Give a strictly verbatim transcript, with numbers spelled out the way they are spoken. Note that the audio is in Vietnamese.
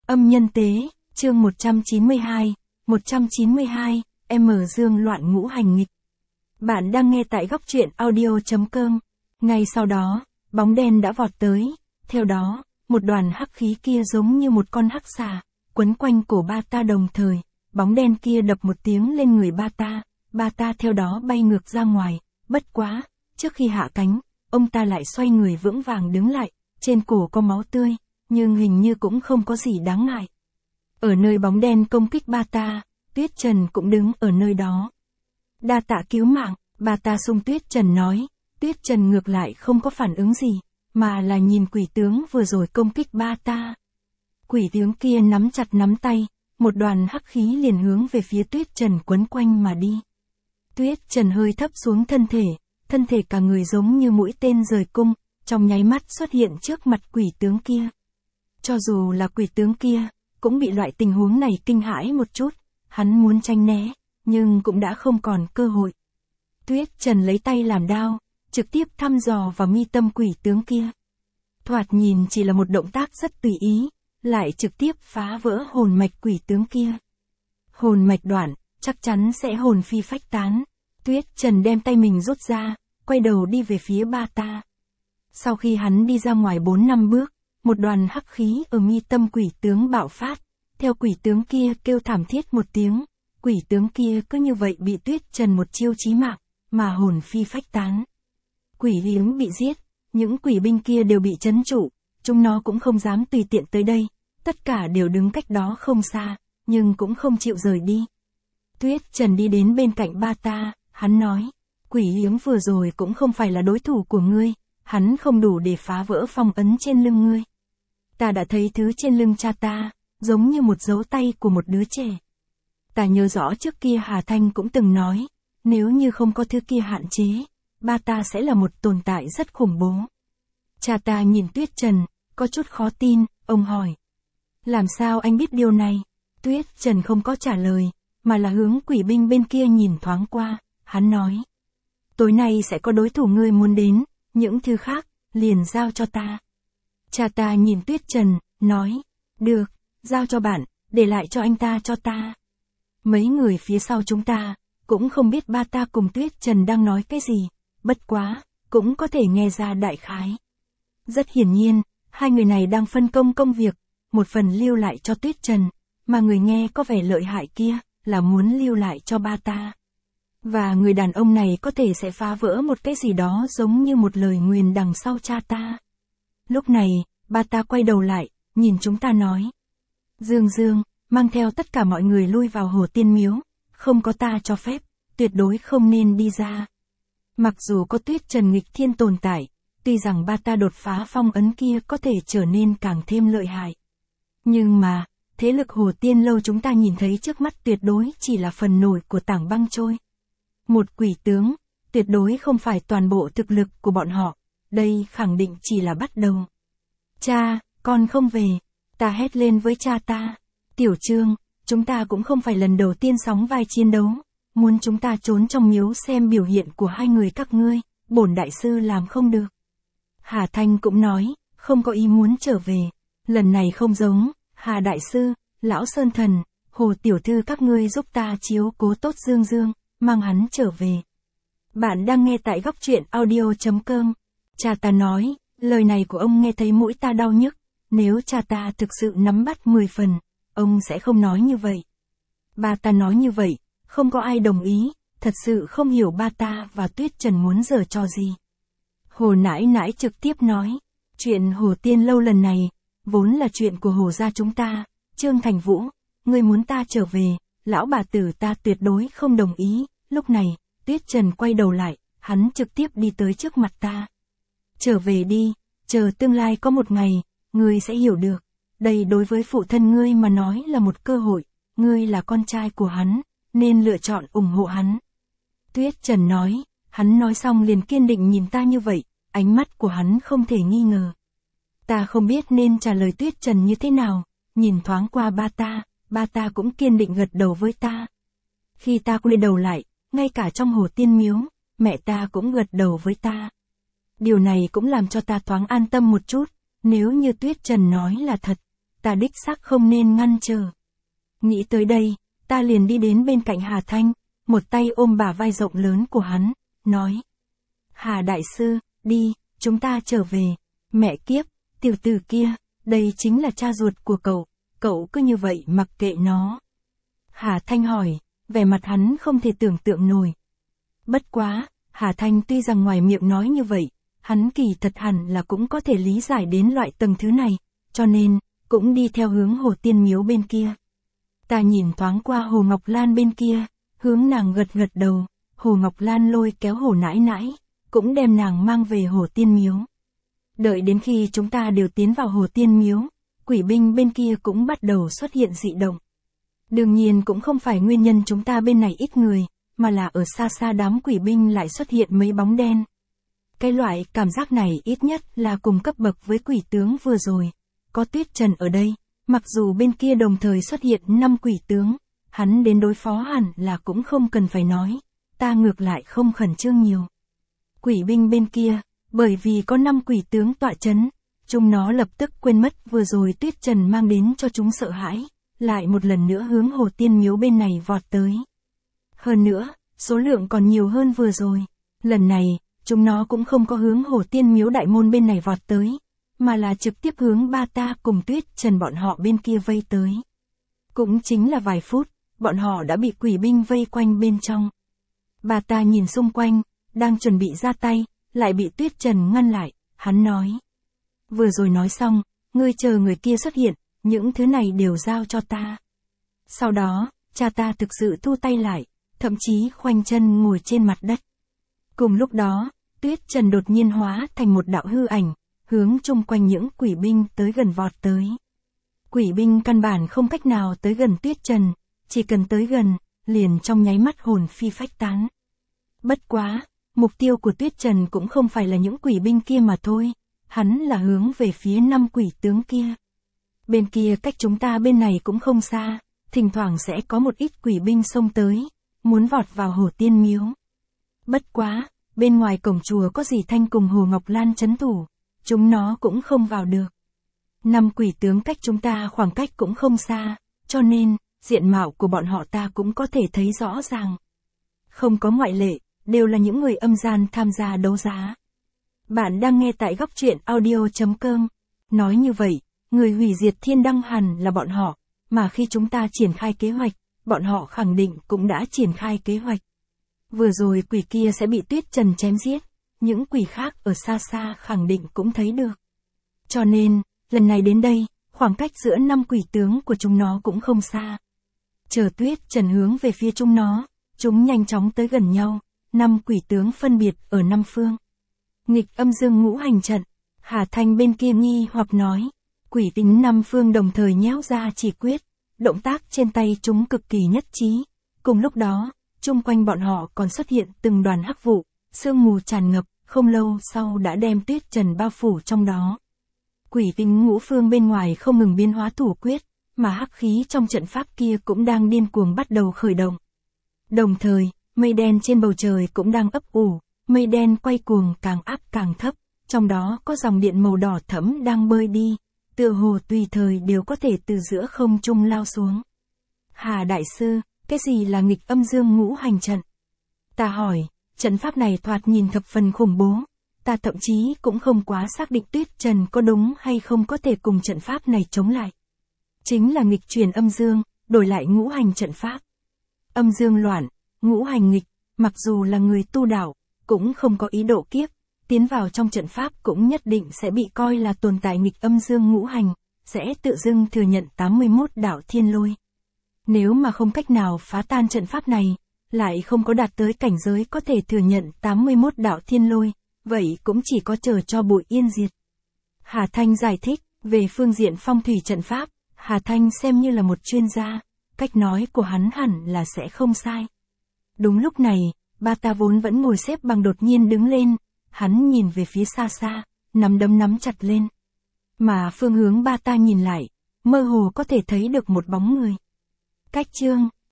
Âm nhân tế, chương một trăm chín mươi hai, một trăm chín mươi hai, M Dương loạn ngũ hành nghịch. Bạn đang nghe tại góc truyện audio.com. Ngay sau đó, bóng đen đã vọt tới, theo đó, một đoàn hắc khí kia giống như một con hắc xà, quấn quanh cổ ba ta đồng thời, bóng đen kia đập một tiếng lên người ba ta, ba ta theo đó bay ngược ra ngoài, bất quá, trước khi hạ cánh, ông ta lại xoay người vững vàng đứng lại, trên cổ có máu tươi, nhưng hình như cũng không có gì đáng ngại. Ở nơi bóng đen công kích ba ta, Tuyết Trần cũng đứng ở nơi đó. Đa tạ cứu mạng, bà ta sung Tuyết Trần nói, Tuyết Trần ngược lại không có phản ứng gì, mà là nhìn quỷ tướng vừa rồi công kích ba ta. Quỷ tướng kia nắm chặt nắm tay, một đoàn hắc khí liền hướng về phía Tuyết Trần quấn quanh mà đi. Tuyết Trần hơi thấp xuống thân thể, thân thể cả người giống như mũi tên rời cung, trong nháy mắt xuất hiện trước mặt quỷ tướng kia. Cho dù là quỷ tướng kia, cũng bị loại tình huống này kinh hãi một chút, hắn muốn tránh né, nhưng cũng đã không còn cơ hội. Tuyết Trần lấy tay làm đao, trực tiếp thăm dò vào mi tâm quỷ tướng kia. Thoạt nhìn chỉ là một động tác rất tùy ý, lại trực tiếp phá vỡ hồn mạch quỷ tướng kia. Hồn mạch đoạn, chắc chắn sẽ hồn phi phách tán. Tuyết Trần đem tay mình rút ra, quay đầu đi về phía ba ta. Sau khi hắn đi ra ngoài bốn năm bước, một đoàn hắc khí ở mi tâm quỷ tướng bạo phát, theo quỷ tướng kia kêu thảm thiết một tiếng, quỷ tướng kia cứ như vậy bị Tuyết Trần một chiêu chí mạng, mà hồn phi phách tán. Quỷ liếng bị giết, những quỷ binh kia đều bị trấn trụ, chúng nó cũng không dám tùy tiện tới đây, tất cả đều đứng cách đó không xa, nhưng cũng không chịu rời đi. Tuyết Trần đi đến bên cạnh ba ta, hắn nói, quỷ liếng vừa rồi cũng không phải là đối thủ của ngươi, hắn không đủ để phá vỡ phong ấn trên lưng ngươi. Ta đã thấy thứ trên lưng cha ta, giống như một dấu tay của một đứa trẻ. Ta nhớ rõ trước kia Hà Thanh cũng từng nói, nếu như không có thứ kia hạn chế, ba ta sẽ là một tồn tại rất khủng bố. Cha ta nhìn Tuyết Trần, có chút khó tin, ông hỏi. Làm sao anh biết điều này? Tuyết Trần không có trả lời, mà là hướng quỷ binh bên kia nhìn thoáng qua, hắn nói. Tối nay sẽ có đối thủ ngươi muốn đến, những thứ khác, liền giao cho ta. Cha ta nhìn Tuyết Trần, nói, được, giao cho bạn, để lại cho anh ta cho ta. Mấy người phía sau chúng ta, cũng không biết ba ta cùng Tuyết Trần đang nói cái gì, bất quá, cũng có thể nghe ra đại khái. Rất hiển nhiên, hai người này đang phân công công việc, một phần lưu lại cho Tuyết Trần, mà người nghe có vẻ lợi hại kia, là muốn lưu lại cho ba ta. Và người đàn ông này có thể sẽ phá vỡ một cái gì đó giống như một lời nguyền đằng sau cha ta. Lúc này, ba ta quay đầu lại, nhìn chúng ta nói. Dương Dương, mang theo tất cả mọi người lui vào Hồ Tiên Miếu, không có ta cho phép, tuyệt đối không nên đi ra. Mặc dù có Tuyết Trần nghịch thiên tồn tại, tuy rằng ba ta đột phá phong ấn kia có thể trở nên càng thêm lợi hại. Nhưng mà, thế lực Hồ Tiên Lâu chúng ta nhìn thấy trước mắt tuyệt đối chỉ là phần nổi của tảng băng trôi. Một quỷ tướng, tuyệt đối không phải toàn bộ thực lực của bọn họ, đây khẳng định chỉ là bắt đầu. Cha, con không về, ta hét lên với cha ta. Tiểu Trương, chúng ta cũng không phải lần đầu tiên sóng vai chiến đấu, muốn chúng ta trốn trong miếu xem biểu hiện của hai người các ngươi, bổn đại sư làm không được. Hà Thanh cũng nói, không có ý muốn trở về, lần này không giống, Hà đại sư, lão Sơn Thần, Hồ tiểu thư các ngươi giúp ta chiếu cố tốt Dương Dương, mang hắn trở về. Bạn đang nghe tại góc truyện audio.com. Cha ta nói, lời này của ông nghe thấy mũi ta đau nhức, nếu cha ta thực sự nắm bắt mười phần, ông sẽ không nói như vậy. Ba ta nói như vậy, không có ai đồng ý, thật sự không hiểu ba ta và Tuyết Trần muốn giở trò gì. Hồ nãi nãi trực tiếp nói, chuyện Hồ Tiên Lâu lần này, vốn là chuyện của Hồ gia chúng ta, Trương Thành Vũ, ngươi muốn ta trở về, lão bà tử ta tuyệt đối không đồng ý. Lúc này, Tuyết Trần quay đầu lại, hắn trực tiếp đi tới trước mặt ta. Trở về đi, chờ tương lai có một ngày, ngươi sẽ hiểu được, đây đối với phụ thân ngươi mà nói là một cơ hội, ngươi là con trai của hắn, nên lựa chọn ủng hộ hắn. Tuyết Trần nói, hắn nói xong liền kiên định nhìn ta như vậy, ánh mắt của hắn không thể nghi ngờ. Ta không biết nên trả lời Tuyết Trần như thế nào, nhìn thoáng qua ba ta, ba ta cũng kiên định gật đầu với ta. Khi ta quay đầu lại, ngay cả trong Hồ Tiên Miếu, mẹ ta cũng gật đầu với ta. Điều này cũng làm cho ta thoáng an tâm một chút, nếu như Tuyết Trần nói là thật, ta đích xác không nên ngăn trở. Nghĩ tới đây, ta liền đi đến bên cạnh Hà Thanh, một tay ôm bả vai rộng lớn của hắn, nói. Hà đại sư, đi, chúng ta trở về. Mẹ kiếp, tiểu tử kia, đây chính là cha ruột của cậu, cậu cứ như vậy mặc kệ nó. Hà Thanh hỏi, vẻ mặt hắn không thể tưởng tượng nổi. Bất quá, Hà Thanh tuy rằng ngoài miệng nói như vậy, hắn kỳ thật hẳn là cũng có thể lý giải đến loại tầng thứ này, cho nên, cũng đi theo hướng Hồ Tiên Miếu bên kia. Ta nhìn thoáng qua Hồ Ngọc Lan bên kia, hướng nàng gật gật đầu, Hồ Ngọc Lan lôi kéo Hồ nãi nãi, cũng đem nàng mang về Hồ Tiên Miếu. Đợi đến khi chúng ta đều tiến vào Hồ Tiên Miếu, quỷ binh bên kia cũng bắt đầu xuất hiện dị động. Đương nhiên cũng không phải nguyên nhân chúng ta bên này ít người, mà là ở xa xa đám quỷ binh lại xuất hiện mấy bóng đen. Cái loại cảm giác này ít nhất là cùng cấp bậc với quỷ tướng vừa rồi. Có Tuyết Trần ở đây, mặc dù bên kia đồng thời xuất hiện năm quỷ tướng, hắn đến đối phó hẳn là cũng không cần phải nói, ta ngược lại không khẩn trương nhiều. Quỷ binh bên kia, bởi vì có năm quỷ tướng tọa chấn, chúng nó lập tức quên mất vừa rồi Tuyết Trần mang đến cho chúng sợ hãi, lại một lần nữa hướng Hồ Tiên Miếu bên này vọt tới. Hơn nữa, số lượng còn nhiều hơn vừa rồi. Lần này, chúng nó cũng không có hướng Hồ Tiên Miếu đại môn bên này vọt tới, mà là trực tiếp hướng ba ta cùng Tuyết Trần bọn họ bên kia vây tới. Cũng chính là vài phút, bọn họ đã bị quỷ binh vây quanh bên trong. Ba ta nhìn xung quanh, đang chuẩn bị ra tay, lại bị Tuyết Trần ngăn lại, hắn nói. Vừa rồi nói xong, ngươi chờ người kia xuất hiện, những thứ này đều giao cho ta. Sau đó, cha ta thực sự thu tay lại, thậm chí khoanh chân ngồi trên mặt đất. Cùng lúc đó, Tuyết Trần đột nhiên hóa thành một đạo hư ảnh, hướng chung quanh những quỷ binh tới gần vọt tới. Quỷ binh căn bản không cách nào tới gần Tuyết Trần, chỉ cần tới gần, liền trong nháy mắt hồn phi phách tán. Bất quá, mục tiêu của Tuyết Trần cũng không phải là những quỷ binh kia mà thôi, hắn là hướng về phía năm quỷ tướng kia. Bên kia cách chúng ta bên này cũng không xa, thỉnh thoảng sẽ có một ít quỷ binh xông tới, muốn vọt vào Hồ Tiên Miếu. Bất quá, bên ngoài cổng chùa có Dì Thanh cùng Hồ Ngọc Lan trấn thủ, chúng nó cũng không vào được. Năm quỷ tướng cách chúng ta khoảng cách cũng không xa, cho nên, diện mạo của bọn họ ta cũng có thể thấy rõ ràng. Không có ngoại lệ, đều là những người âm gian tham gia đấu giá. Bạn đang nghe tại góc truyện audio chấm com. Nói như vậy, người hủy diệt thiên đăng hẳn là bọn họ, mà khi chúng ta triển khai kế hoạch, bọn họ khẳng định cũng đã triển khai kế hoạch. Vừa rồi quỷ kia sẽ bị Tuyết Trần chém giết, những quỷ khác ở xa xa khẳng định cũng thấy được. Cho nên, lần này đến đây, khoảng cách giữa năm quỷ tướng của chúng nó cũng không xa. Chờ Tuyết Trần hướng về phía chúng nó, chúng nhanh chóng tới gần nhau, năm quỷ tướng phân biệt ở năm phương. Nghịch âm dương ngũ hành trận, Hà Thanh bên kia nghi hoặc nói, quỷ tính năm phương đồng thời nhéo ra chỉ quyết, động tác trên tay chúng cực kỳ nhất trí. Cùng lúc đó, chung quanh bọn họ còn xuất hiện từng đoàn hắc vụ, sương mù tràn ngập, không lâu sau đã đem Tuyết Trần bao phủ trong đó. Quỷ tính ngũ phương bên ngoài không ngừng biến hóa thủ quyết, mà hắc khí trong trận pháp kia cũng đang điên cuồng bắt đầu khởi động. Đồng thời, mây đen trên bầu trời cũng đang ấp ủ, mây đen quay cuồng càng áp càng thấp, trong đó có dòng điện màu đỏ thẫm đang bơi đi, tựa hồ tùy thời đều có thể từ giữa không trung lao xuống. Hà đại sư, cái gì là nghịch âm dương ngũ hành trận? Ta hỏi, trận pháp này thoạt nhìn thập phần khủng bố, ta thậm chí cũng không quá xác định Tuyết Trần có đúng hay không có thể cùng trận pháp này chống lại. Chính là nghịch chuyển âm dương, đổi lại ngũ hành trận pháp. Âm dương loạn, ngũ hành nghịch, mặc dù là người tu đạo, cũng không có ý độ kiếp, tiến vào trong trận pháp cũng nhất định sẽ bị coi là tồn tại nghịch âm dương ngũ hành, sẽ tự dưng thừa nhận tám mươi mốt đạo thiên lôi. Nếu mà không cách nào phá tan trận pháp này, lại không có đạt tới cảnh giới có thể thừa nhận tám mươi mốt đạo thiên lôi, vậy cũng chỉ có chờ cho bụi yên diệt. Hà Thanh giải thích, về phương diện phong thủy trận pháp, Hà Thanh xem như là một chuyên gia, cách nói của hắn hẳn là sẽ không sai. Đúng lúc này, ba ta vốn vẫn ngồi xếp bằng đột nhiên đứng lên, hắn nhìn về phía xa xa, nắm đấm nắm chặt lên. Mà phương hướng ba ta nhìn lại, mơ hồ có thể thấy được một bóng người. Cách chương